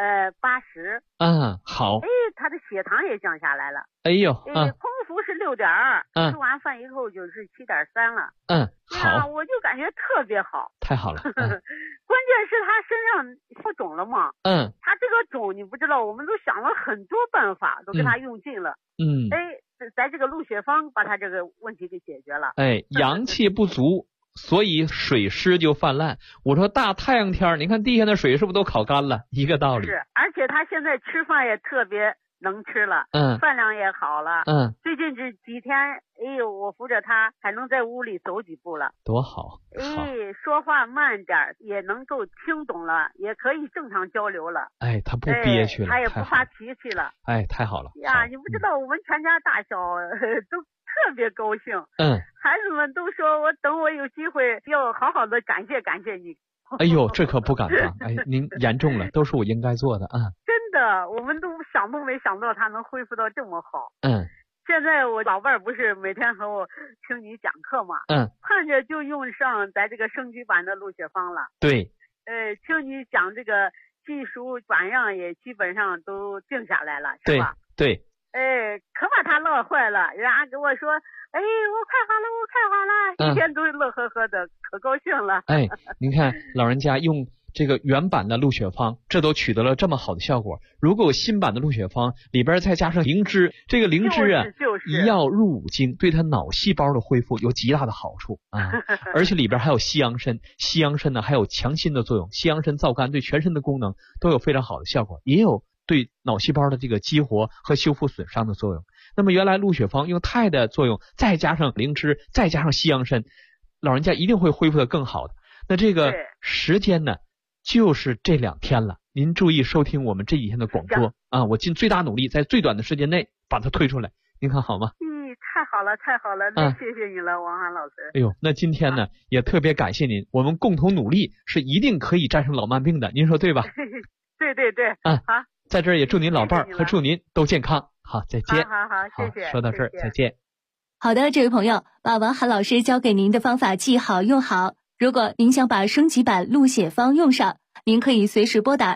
好。 他的血糖也降下来了。空腹是6.2，吃完饭以后就是7.3了。 好。 我就感觉特别好。 太好了。 关键是他身上消肿了嘛。他这个肿你不知道，我们都想了很多办法，都给他用尽了。咱这个鹿血芳把他这个问题给解决了。 阳气不足，所以水湿就泛滥。我说大太阳天，你看地下的水是不是都烤干了？一个道理。 是，而且他现在吃饭也特别能吃了。饭量也好了。最近这几天，我扶着他还能在屋里走几步了。 多好。 说话慢点也能够听懂了，也可以正常交流了。 他不憋屈了。 他也不发脾气了。 太好了。 你不知道，我们全家大小都特别高兴。孩子们都说我有机会要好好的感谢你。 这可不敢当。您严重了，都是我应该做的。 真的，我们都没想到他能恢复到这么好。现在我老伴儿不是每天和我听你讲课嘛。盼着就用上咱这个升级版的鹿血芳了。 对。 听你讲这个技术转让也基本上都定下来了，是吧？ 对。 可把他乐坏了，人家给我说，我快好了，一天都乐呵呵的，可高兴了。您看老人家用这个原版的鹿血芳，这都取得了这么好的效果。如果有新版的鹿血芳，里边再加上灵芝，这个灵芝一药入五经，对他脑细胞的恢复有极大的好处而且里边还有西洋参，西洋参呢还有强心的作用，西洋参燥肝，对全身的功能都有非常好的效果，也有对脑细胞的这个激活和修复损伤的作用。那么原来鹿血芳用肽的作用，再加上灵芝，再加上西洋参，老人家一定会恢复得更好的。那这个时间呢，就是这2天了，您注意收听我们这几天的广播我尽最大努力在最短的时间内把它推出来，您看好吗？ 太好了，那谢谢你了，王涵老师。 那今天呢也特别感谢您，我们共同努力是一定可以战胜老慢病的，您说对吧？ 对。好， 在这儿也祝您老伴儿和祝您都健康。好，再见。 好，谢谢。 说到这儿，再见。 好的，这位朋友，把王涵老师教给您的方法记好用好。如果您想把升级版鹿血芳用上，您可以随时拨打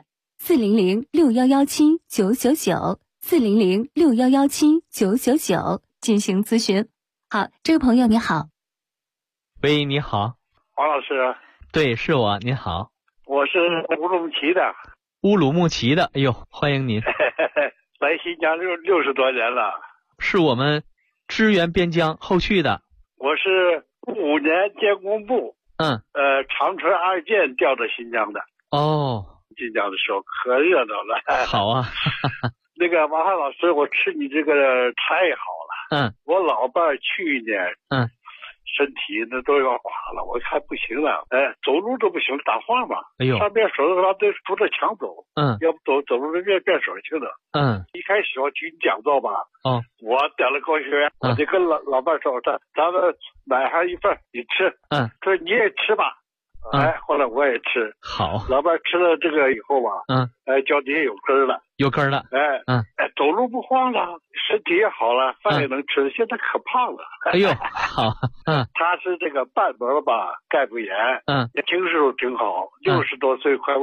400-6117-999，400-6117-999进行咨询。好，这位朋友你好。 喂，你好。 王老师。 对，是我，您好。 我是乌鲁木齐的。 乌鲁木齐的，欢迎您。 来新疆60多年了。 是我们支援边疆后续的。 我是55年建工部。长春2舰调到新疆的。新疆的时候可热闹了。 好啊。 那个王涵老师，我吃你这个太好了。我老伴儿去年身体那都要垮了，我看不行了，走路都不行，打晃嘛。上边手的话都扶着墙走，要不走路都变手去了。一开始我听讲座吧，我得了高血压，我就跟老伴说，咱们买上一份你吃，说你也吃吧。后来我也吃， 好， 老伴吃了这个以后吧，脚底下有根了，走路不晃了，身体也好了，饭也能吃，现在可胖了。 哎呦，好， 他是这个瓣膜吧，钙不严，年轻时候挺好，60多岁快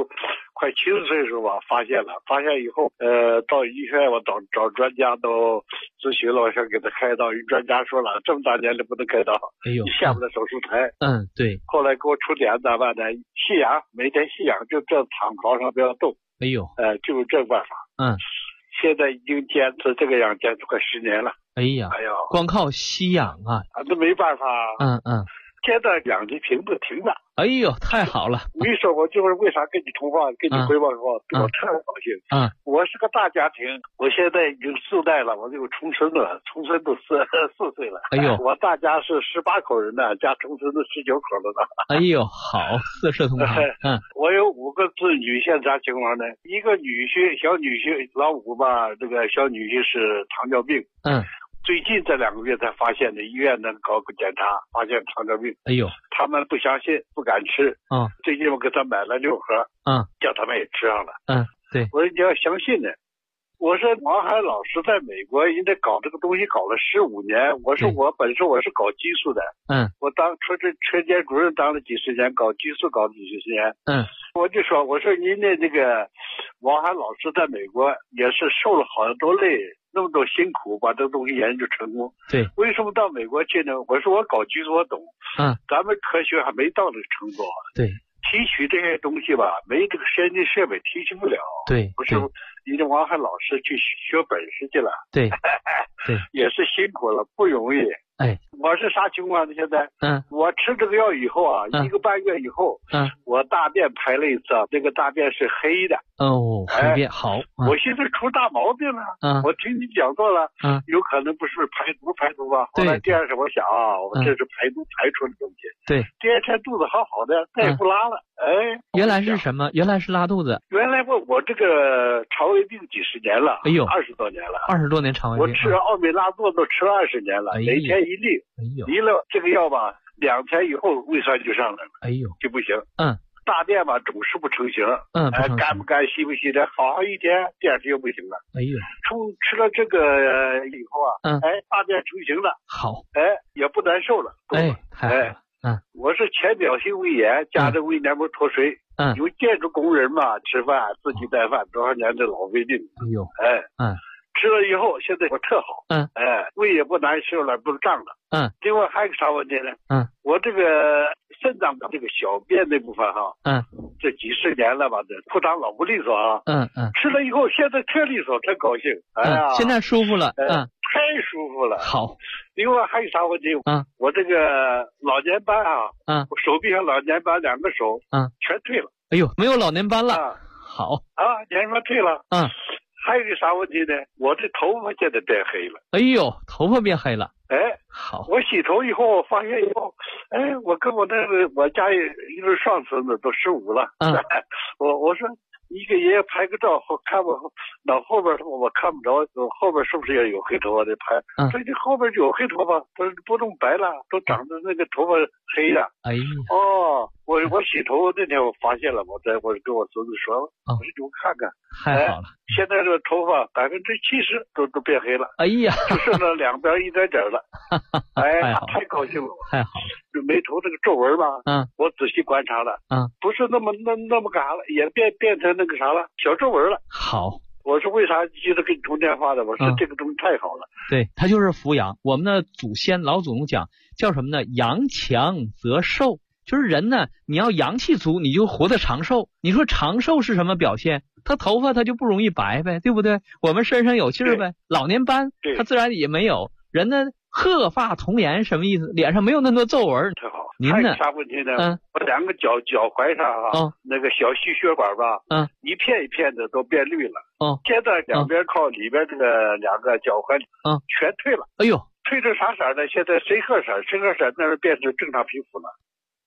70岁的时候吧，发现以后，到医院我找专家都咨询了，我想给他开刀，专家说了，这么大年龄不能开刀，你下不了手术台。 对。 后来给我出点咋办呢？吸氧，每天吸氧，就这躺床上不要动。 哎呦， 就是这办法。现在已经坚持这个样，坚持快10年了。 哎呀，光靠吸氧啊， 那没办法。现在氧气瓶子停了。 哎呦，太好了！ 你说我就是为啥跟你通话，跟你汇报说，我特别高兴。我是个大家庭，我现在已经4代了，我就重孙了，重孙都4岁了。 哎呦， 我大家是18口人呢，加重孙子19口了呢。 哎呦，好，四世同堂。 我有5个子女，现在啥情况呢？一个女婿，小女婿，老5吧，这个小女婿是糖尿病。最近这2个月才发现的，医院呢搞个检查，发现糖尿病。 哎呦， 他们不相信，不敢吃。最近我给他买了6盒，叫他们也吃上了。 对， 我说你要相信呢。我说王海老师在美国应该搞这个东西搞了15年。我说我本身我是搞激素的，我当车间主任当了几十年，搞激素搞了几十年。我就说，我说您的这个王海老师在美国也是受了好多累，那么多辛苦把这个东西研究成功。 对， 为什么到美国去呢？我说我搞激素我懂，咱们科学还没到这个程度。 对， 提取这些东西吧，没这个先进设备提取不了。 对， 不是你的王海老师去学本事去了。 对， 也是辛苦了，不容易。我是啥情况呢？现在，我吃这个药以后啊，1个半月以后，我大便排了一次，这个大便是黑的。 黑便好。 我现在出大毛病了。我听你讲座了，有可能不是排毒吧？后来第二天我想啊，我这是排毒排出的东西。 对， 第2天肚子好好的，再也不拉了。 原来是什么？原来是拉肚子。 原来我这个肠胃病几十年了。哎呦，20多年了。 20多年肠胃病。 我吃奥美拉唑都吃了20年了，每天1粒。离了这个药吧，2天以后胃酸就上来了。哎呦，就不行。大便吧总是不成形。干不干稀不稀的，好1天，第2天又不行了。哎呦，吃了这个以后啊，大便成型了。好。也不难受了。太好了。我是浅表性胃炎加这胃黏膜脱水。有建筑工人嘛，吃饭自己带饭，多少年的老胃病。哎呦。吃了以后，现在我特好。胃也不难受了，不胀了。另外还有个啥问题呢？我这个肾脏的这个小便那部分哈，这几十年了吧，这裤裆老不利索啊。吃了以后，现在特利索，特高兴。 现在舒服了。 太舒服了。好。另外还有啥问题？我这个老年斑啊，我手臂上老年斑2个手，全退了。 哎呦，没有老年斑了。好。 年斑退了。还有个啥问题呢？我这头发现在变黑了。 哎呦，头发变黑了。 好。我洗头以后发现以后，我跟我家一对双孙子都15了。我说你给爷爷拍个照，看我脑后边我看不着，后边是不是也有黑头发的拍？所以这后边就有黑头发，都不弄白了，都长得那个头发黑的。哎呀。我洗头那天我发现了，我跟我孙子说，我说你看看。 太好了。 现在这个头发70%都变黑了。哎呀。就剩了2边一点点了。太高兴了。太好了。就眉头这个皱纹吧，我仔细观察了，不是那么嘎了，也变成那个啥了，小皱纹了。好。我说为啥记得给你通电话的？我说这个东西太好了。 对，它就是扶阳。我们的祖先老祖宗讲叫什么呢？阳强则寿。就是人呢，你要阳气足，你就活得长寿。你说长寿是什么表现？他头发他就不容易白呗，对不对？我们身上有气儿呗，老年斑他自然也没有。人呢，鹤发童颜什么意思？脸上没有那么多皱纹。 特好。 您呢？ 啥问题呢？我2个脚踝上那个小细血管吧，一片一片的都变绿了。现在两边靠里边这个2个脚踝全退了。哎呦，退成啥色呢？现在深褐色那是变成正常皮肤了。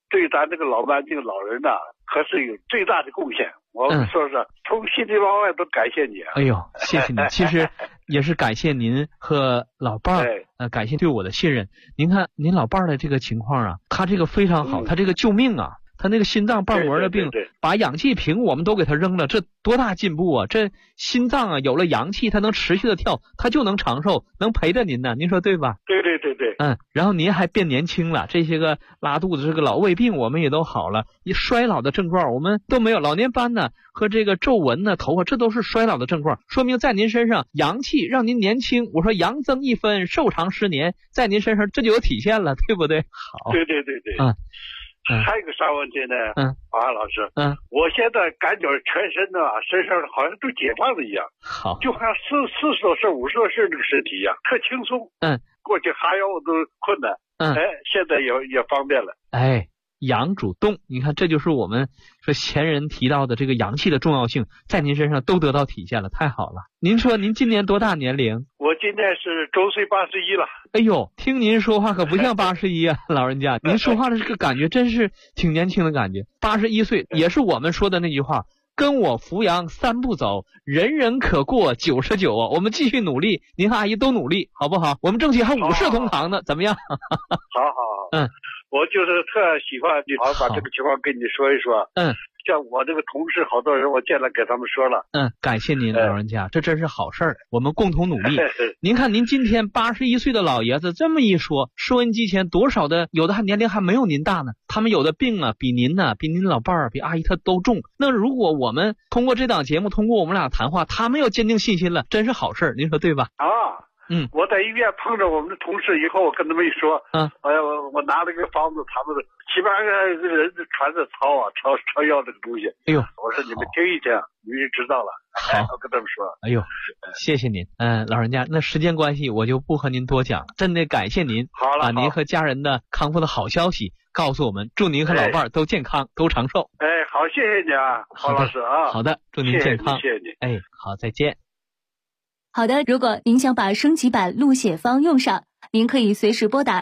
对咱这个老伴这个老人呐，可是有最大的贡献。我们说是从心里往外都感谢你。 哎呦，谢谢您。其实也是感谢您和老伴儿，感谢对我的信任。您看您老伴儿的这个情况啊，他这个非常好，他这个救命啊。他那个心脏瓣膜的病，把氧气瓶我们都给他扔了，这多大进步啊！这心脏啊有了氧气，它能持续的跳，它就能长寿，能陪着您呢，您说对吧？ 对。 然后您还变年轻了，这些个拉肚子、这个老胃病我们也都好了，衰老的症状我们都没有，老年斑呢和这个皱纹呢、头发，这都是衰老的症状，说明在您身上阳气让您年轻。我说阳增1分，寿长10年，在您身上这就有体现了，对不对？好。 对。还有个啥问题呢？王汉老师，我现在感觉全身呢，身上好像都解放了一样， 好， 就好像40多岁、50多岁这个身体一样，特轻松。过去哈腰都困难，现在也方便了。阳主动，你看这就是我们说前人提到的这个阳气的重要性，在您身上都得到体现了，太好了。您说您今年多大年龄？我今年是周岁81了。 哎呦，听您说话可不像81啊，老人家，您说话的这个感觉真是挺年轻的感觉。81岁也是我们说的那句话，跟我扶阳3步走，人人可过99啊。我们继续努力，您和阿姨都努力，好不好？我们争取还5世同堂呢，怎么样？ 好。我就是特喜欢你，好把这个情况跟你说一说。像我这个同事好多人，我见了给他们说了。 感谢您老人家，这真是好事儿，我们共同努力。您看您今天81岁的老爷子这么一说，收音机前多少的有的还年龄还没有您大呢，他们有的病啊比您老伴儿比阿姨他都重。那如果我们通过这档节目，通过我们俩谈话，他们要坚定信心了，真是好事儿，您说对吧？ 我在医院碰着我们的同事以后，我跟他们一说，我拿了个方子，他们7、8个人传着抄要这个东西。哎呦，我说你们听一听，你们就知道了。 好， 我跟他们说。 哎呦，谢谢您。老人家，那时间关系，我就不和您多讲了。真的感谢您，把您和家人的康复的好消息告诉我们，祝您和老伴儿都健康，都长寿。 好，谢谢你啊，黄老师啊。 好的，祝您健康。 谢谢你。 好，再见。 好的，如果您想把升级版录写方用上，您可以随时拨打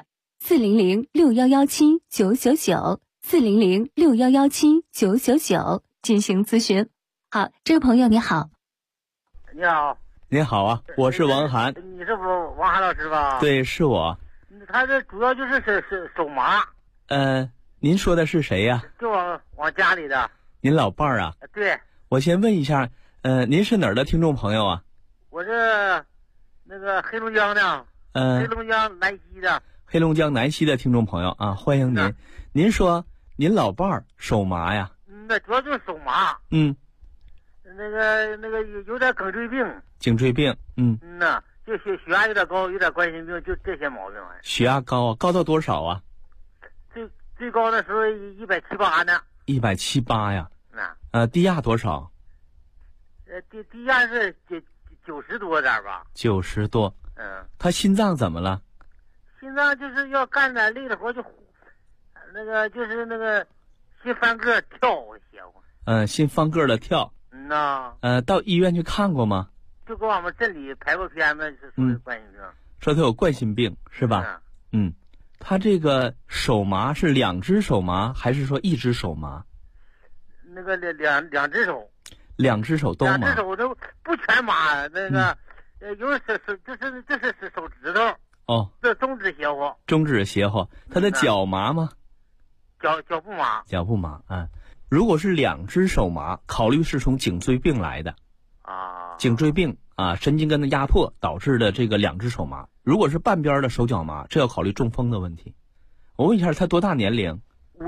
400-6117-999，400-6117-999进行咨询。好，这位朋友你好。 你好。 您好啊，我是王涵。 你是王涵老师吧？ 对，是我。 他这主要就是手麻。 您说的是谁呀？ 就往家里的。 您老伴儿啊？ 对。 我先问一下，您是哪儿的听众朋友啊？ 我是那个黑龙江的，黑龙江南溪的。 黑龙江南溪的听众朋友啊，欢迎您。您说您老伴儿手麻呀？ 那主要就是手麻。那个有点颈椎病。颈椎病，就血压有点高，有点冠心病，就这些毛病。血压高啊？高到多少啊？最高的时候178、8呢。178、8呀？低压多少？低压是90多点吧，90多。他心脏怎么了？心脏就是要干点累的活，就就是心翻个跳，邪乎。心翻个的跳。到医院去看过吗？就给我们镇里排过片子，是说冠心病。说他有冠心病是吧？他这个手麻是2只手麻，还是说1只手麻？那个两只手。2只手都麻，2只手都不全麻，有就是手指头。这中指邪乎。中指邪乎，他的脚麻吗？脚不麻。脚不麻如果是2只手麻，考虑是从颈椎病来的。颈椎病神经根的压迫导致的这个2只手麻。如果是半边的手脚麻，这要考虑中风的问题。我问一下，他多大年龄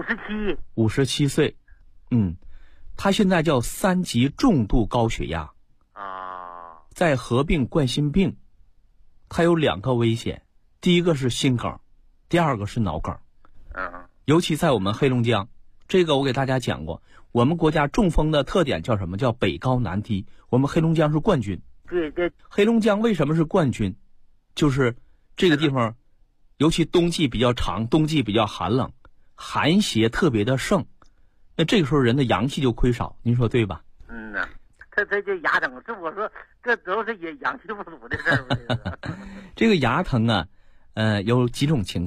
？57。57岁。他现在叫3级重度高血压再合并冠心病，他有2个危险，第一个是心梗，第2个是脑梗。尤其在我们黑龙江，这个我给大家讲过，我们国家中风的特点叫什么？叫北高南低，我们黑龙江是冠军。对。黑龙江为什么是冠军？就是这个地方尤其冬季比较长，冬季比较寒冷，寒邪特别的盛，那这个时候人的阳气就亏少，您说对吧？他就牙疼，这我说这都是阳气不足的事儿。这个牙疼啊，有几种情况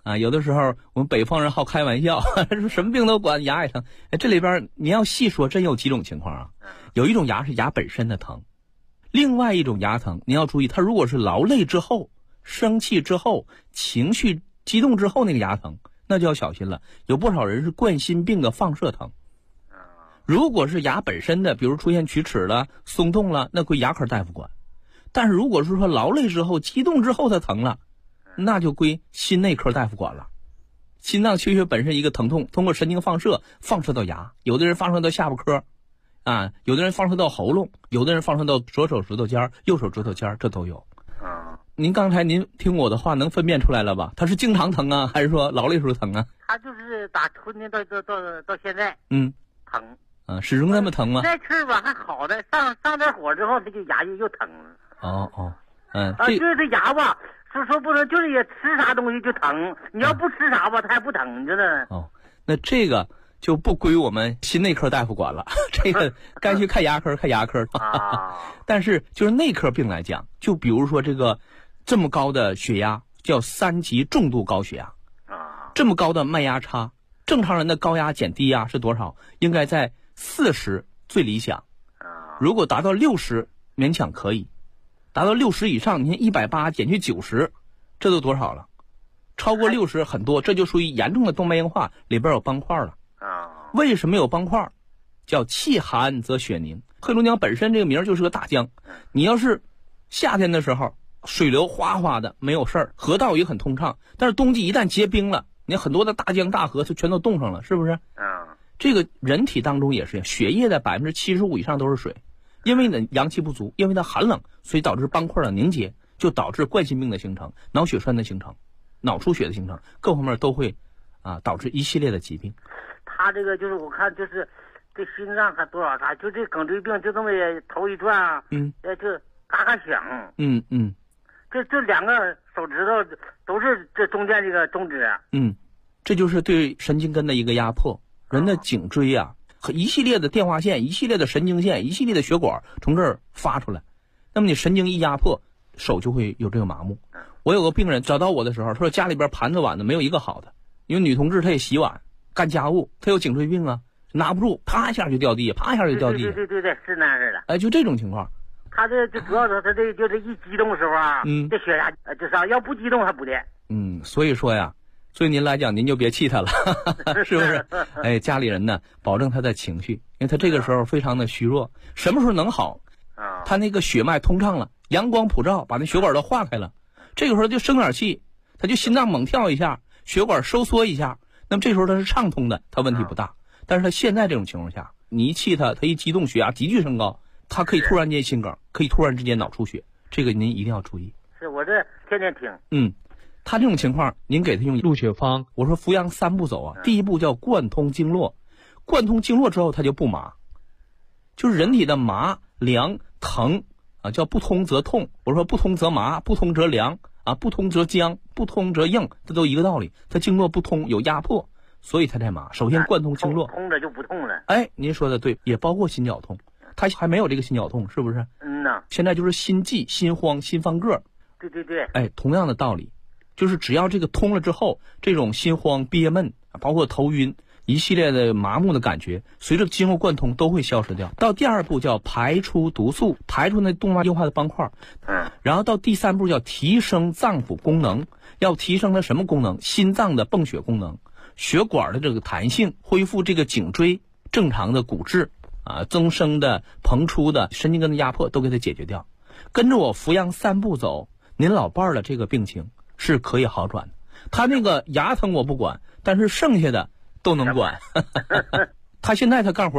啊，有的时候我们北方人好开玩笑，说什么病都管，牙也疼。这里边你要细说，真有几种情况啊。有一种牙是牙本身的疼，另外一种牙疼，你要注意，它如果是劳累之后、生气之后、情绪激动之后那个牙疼，那就要小心了。有不少人是冠心病的放射疼。如果是牙本身的，比如出现龋齿了、松动了，那归牙科大夫管。但是如果是说劳累之后、激动之后它疼了，那就归心内科大夫管了。心脏缺血本身一个疼痛，通过神经放射到牙，有的人放射到下巴颏啊，有的人放射到喉咙，有的人放射到左手指头尖、右手指头尖，这都有。您刚才您听我的话能分辨出来了吧？他是经常疼啊，还是说劳累时候疼啊？ 他就是打春天到现在，疼。 始终那么疼吗？ 那次吧还好的，上点火之后，这个牙又疼了。就是这牙吧，说不能，就是也吃啥东西就疼。你要不吃啥吧，它还不疼，你知道吗？ 那这个就不归我们心内科大夫管了，这个该去看牙科看牙科。但是就是内科病来讲，就比如说这么高的血压叫3级重度高血压，这么高的脉压差，正常人的高压减低压是多少？应该在40最理想，如果达到60勉强可以，达到60以上，你看180减去90，这都多少了？超过60很多，这就属于严重的动脉硬化，里边有斑块了。为什么有斑块？叫气寒则血凝。黑龙江本身这个名就是个大江，你要是夏天的时候水流哗哗的没有事儿，河道也很通畅，但是冬季一旦结冰了，你很多的大江大河就全都冻上了，是不是？这个人体当中也是，血液的75%以上都是水，因为呢阳气不足，因为它寒冷，所以导致斑块的凝结，就导致冠心病的形成、脑血栓的形成、脑出血的形成，各方面都会导致一系列的疾病。 他这个就是我看就是这心脏还多少啥，就这颈椎病就这么头一转就嘎嘎响。这两个手指头都是这中间这个中指。 这就是对神经根的一个压迫。人的颈椎一系列的电话线、一系列的神经线、一系列的血管从这儿发出来，那么你神经一压迫，手就会有这个麻木。我有个病人找到我的时候，他说家里边盘子碗的没有一个好的，因为女同志她也洗碗干家务，她有颈椎病拿不住，啪一下就掉地，啪一下就掉地。 对，是那样式的。 就这种情况。 他这就主要是他这一激动的时候这血压就是要不激动还不练。 所以说呀，对您来讲，您就别气他了，是不是？家里人呢，保证他的情绪，因为他这个时候非常的虚弱。什么时候能好？他那个血脉通畅了，阳光普照，把那血管都化开了，这个时候就生点气，他就心脏猛跳一下，血管收缩一下，那么这时候他是畅通的，他问题不大。但是他现在这种情况下，你一气他一激动，血压急剧升高，他可以突然间心梗，可以突然之间脑出血，这个您一定要注意。 是我这天天听。 他这种情况，您给他用鹿血方。我说扶阳3步走第一步叫贯通经络，贯通经络之后他就不麻，就是人体的麻、凉、疼叫不通则痛。我说不通则麻，不通则凉不通则僵，不通则硬，这都一个道理。他经络不通有压迫，所以他才麻。首先贯通经络， 通着就不痛了。 您说的对，也包括心绞痛，他还没有这个心绞痛，是不是？现在就是心悸、心慌、心翻个。 对。 同样的道理。就是只要这个通了之后，这种心慌、憋闷，包括头晕，一系列的麻木的感觉，随着经络贯通都会消失掉。到第2步叫排出毒素，排出那动脉硬化的斑块。然后到第3步叫提升脏腑功能，要提升它什么功能？心脏的泵血功能，血管的这个弹性，恢复这个颈椎正常的骨质增生的、膨出的神经根的压迫都给它解决掉。跟着我扶阳3步走，您老伴儿的这个病情是可以好转的。他那个牙疼我不管，但是剩下的都能管。他现在他干活